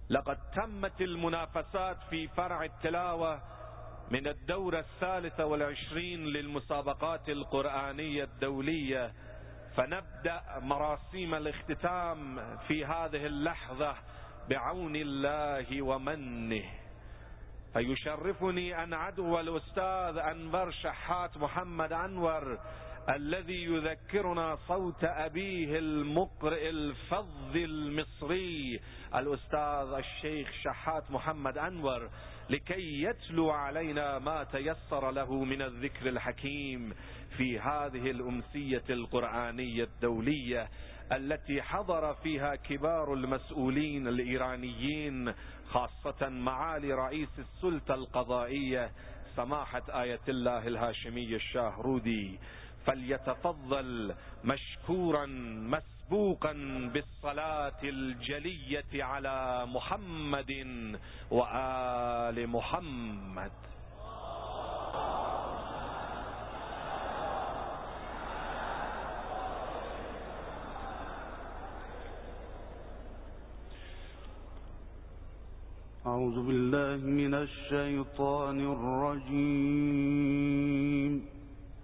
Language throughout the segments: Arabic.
لقد تمت المنافسات في فرع التلاوة من الدورة 23 للمسابقات القرآنية الدولية، فنبدأ مراسيم الاختتام في هذه اللحظة بعون الله ومنه. فيشرفني أن أدعو الأستاذ أنور شحات محمد أنور الذي يذكرنا صوت أبيه المقرئ الفظ المصري الأستاذ الشيخ شحات محمد أنور، لكي يتلو علينا ما تيسر له من الذكر الحكيم في هذه الأمسية القرآنية الدولية التي حضر فيها كبار المسؤولين الإيرانيين، خاصة معالي رئيس السلطة القضائية سماحة آية الله الهاشمي الشاهرودي. فليتفضل مشكورا مسبوقا بالصلاة الجلية على محمد وآل محمد. أعوذ بالله من الشيطان الرجيم.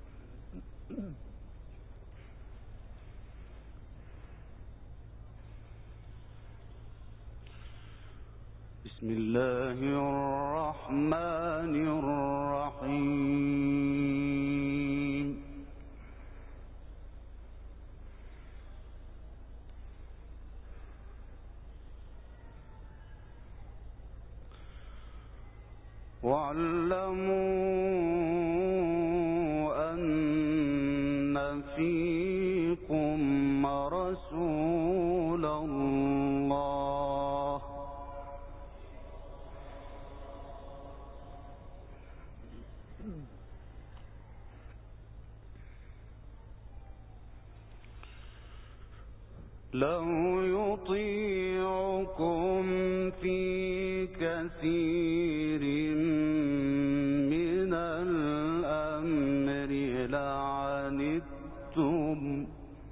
بسم الله الرحمن الرحيم. واعلموا أن فيكم رسول الله لو يطيعكم في كثير من الأمر لعنتم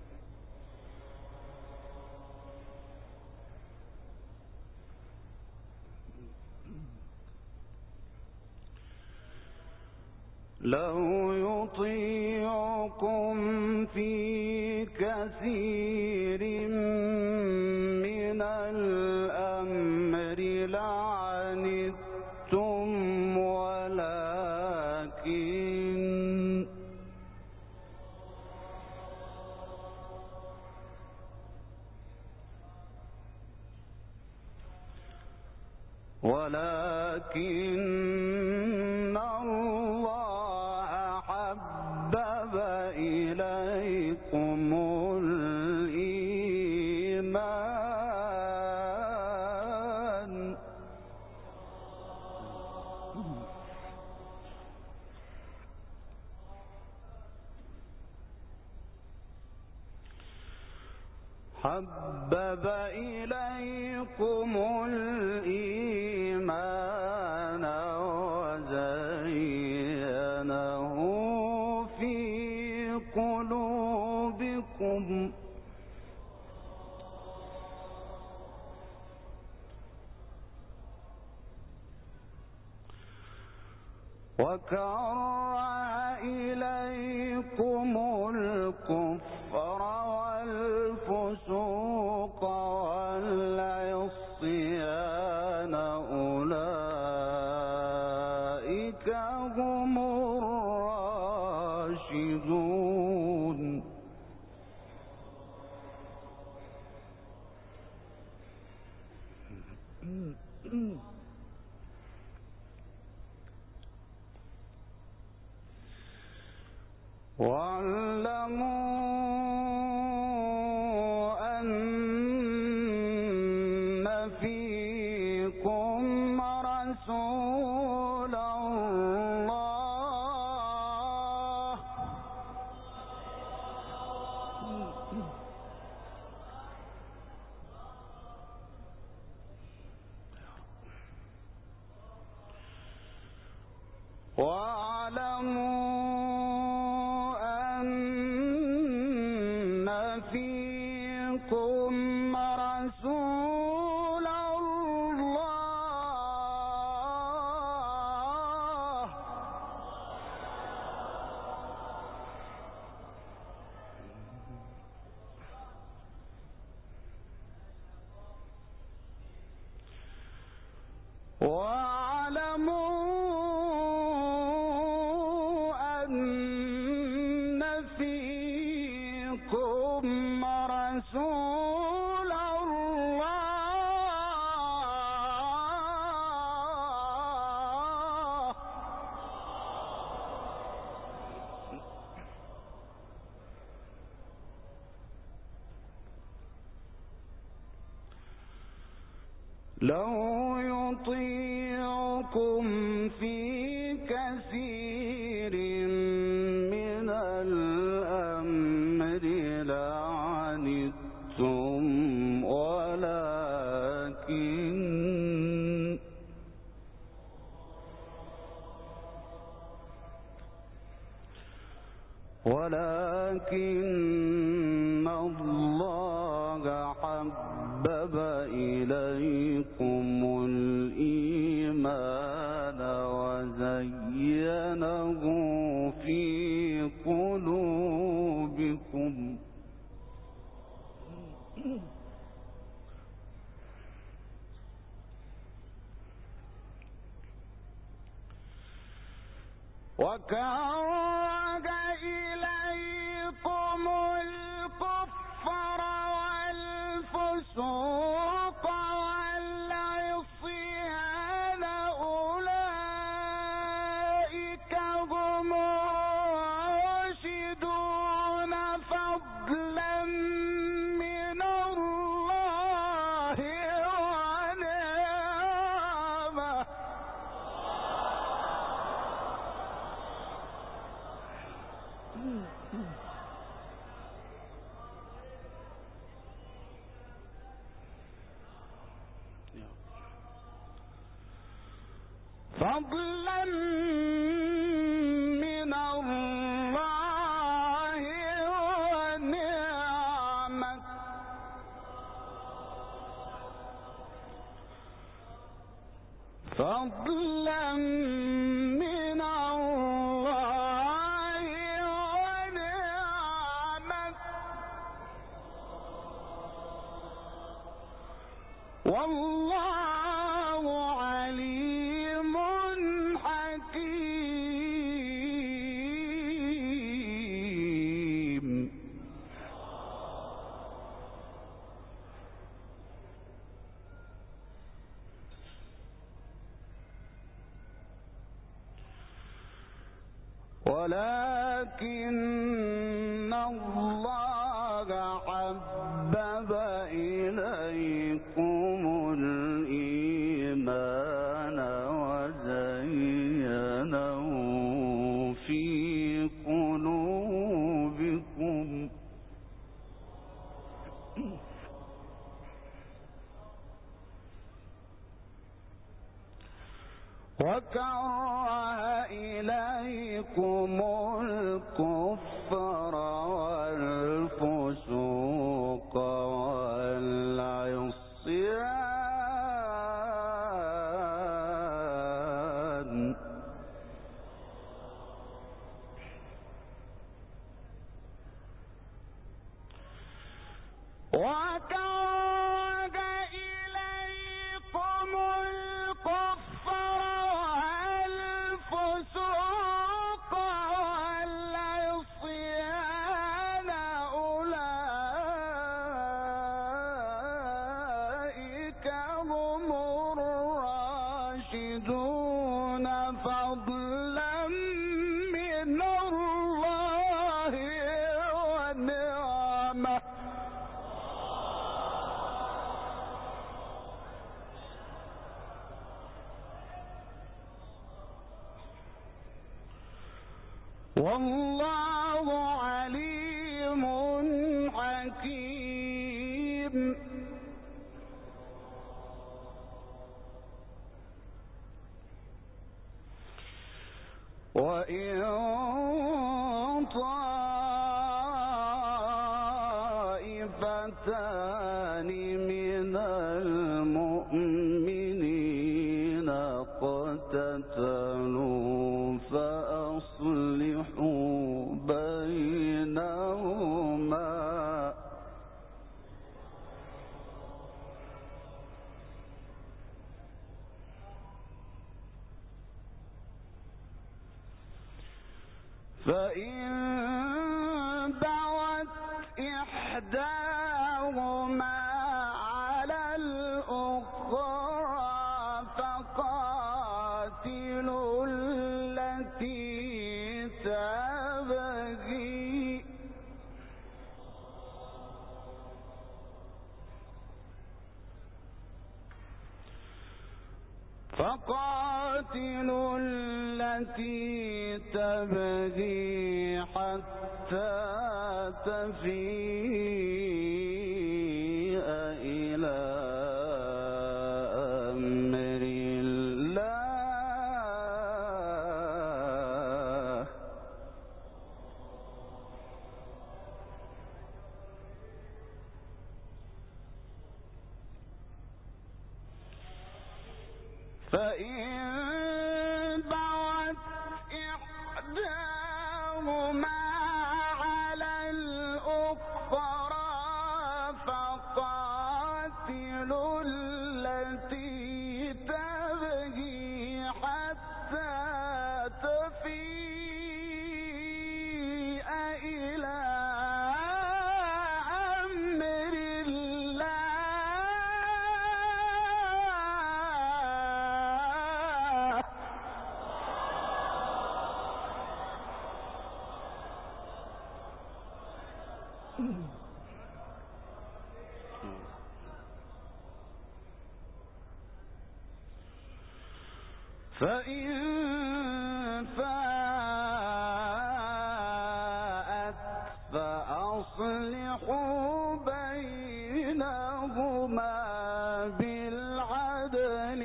في كثير من الأمر لعنتم ولكن الله حبب إليكم الإيمان وزينه في قلوبكم وكره إليكم الكفر والفسوق والعصيان أولئك هم الراشدون واعلموا أن فيكم رسول الله واعلموا فيكم رسول الله لو يطيعكم في كثير من الأمر لعنتم ولكن الله حبب إليكم الإيمان وزينه في قلوبكم وكره إليكم الكفر والفسوق والعصيان أولئك هم الراشدون فضلا من الله ونعمه فضلا من الله ونعمة فضلا من الله ونعمة والله عليم حكيم ولكن الله حبب إليكم الإيمان وزينه في قلوبكم وكره إليكم الكفر والفسوق والعصيان وكره إليكم الكفر والفسوق والعصيان أولئك هم الراشدون فضلا من الله ونعمه والله عليم حكيم وإن طائفتان من المؤمنين اقتتلوا فأصلحوا بينهما فإن بغت إحداهما على الأخرى فقاتلوا التي تبغي فقاتلوا التي تبغي حتى تفيء إلى أمر الله فإن بغت إحداهما على الأخرى فقاتلوا التي تبغي حتى تفيء إلى أمر الله فإن فاءت فأصلحوا بينهما بالعدل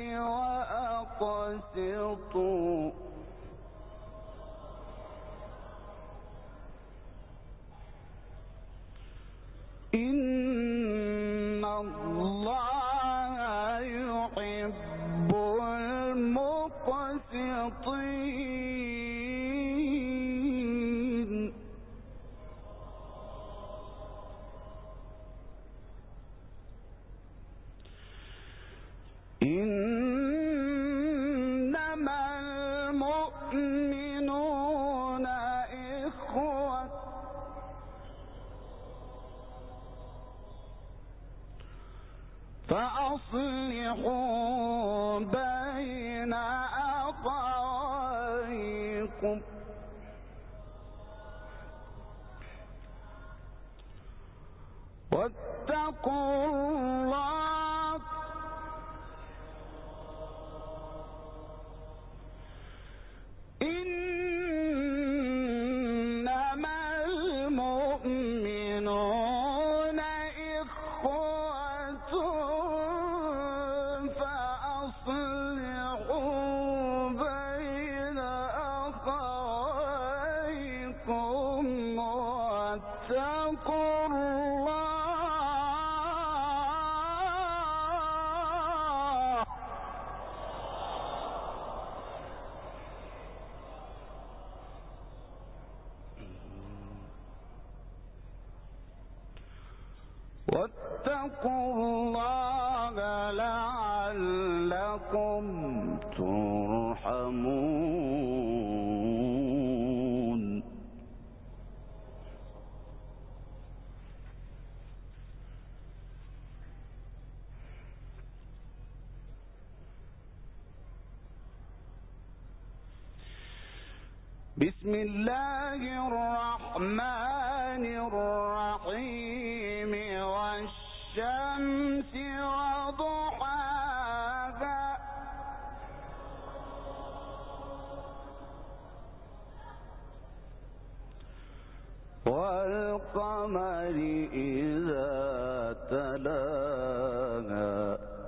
وأقسطوا إن الله يحب المقسطين إنما المؤمنون إخوة فأصلحوا بين أخويكم واتقوا الله إنما المؤمنون إخوة فأصلحوا بين أخويكم واتقوا الله واتقوا الله لعلكم ترحمون بسم الله الرحمن الرحيم والشمس وضحاها والقمر إذا تلاها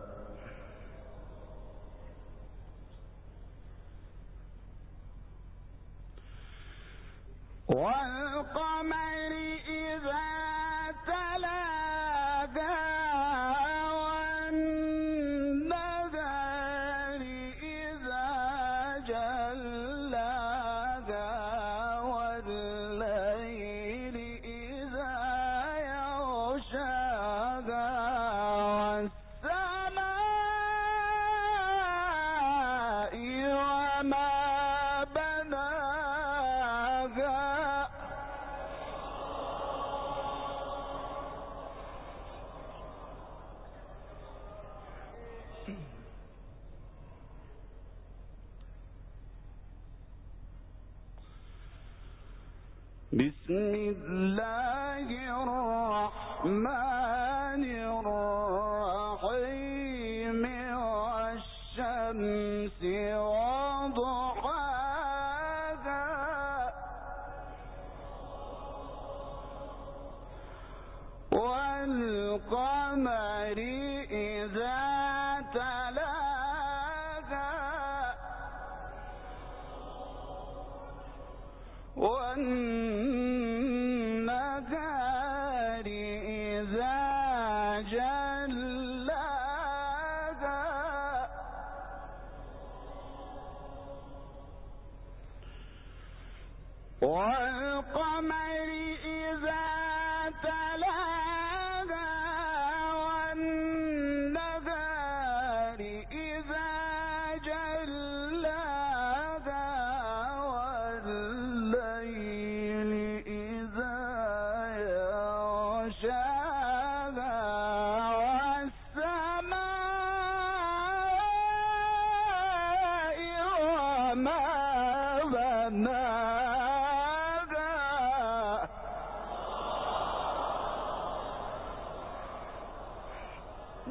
والقمر إذا تلاها والنهار إذا جلاها والليل إذا يغشاها والسماء وما بناها بسم الله الرحمن الرحيم والشمس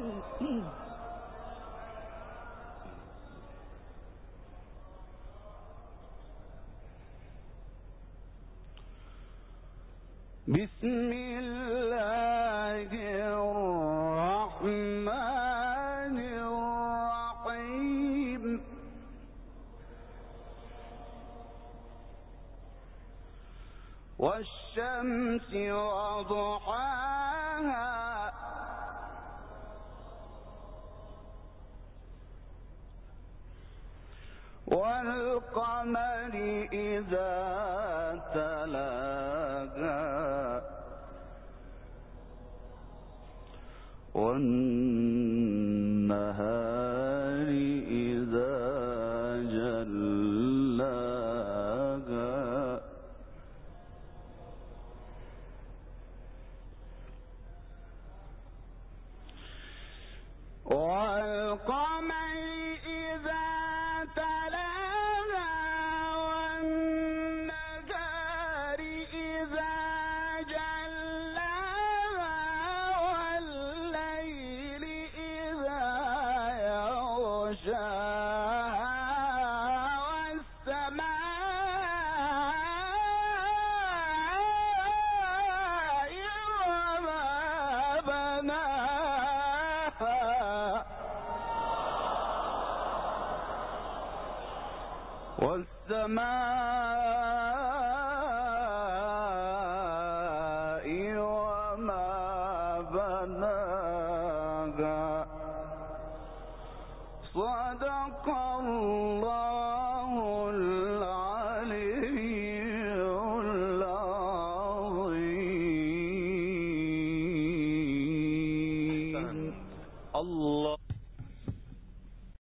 بسم الله الرحمن الرحيم والشمس وضحاها والقمر إذا تلاها والنهار إذا جلاها والقمر إذا تلاها والنهار إذا جلاها والليل إذا يغشاها والسماء وما بناها والسماء وما بناها صدق الله العلي العظيم. الله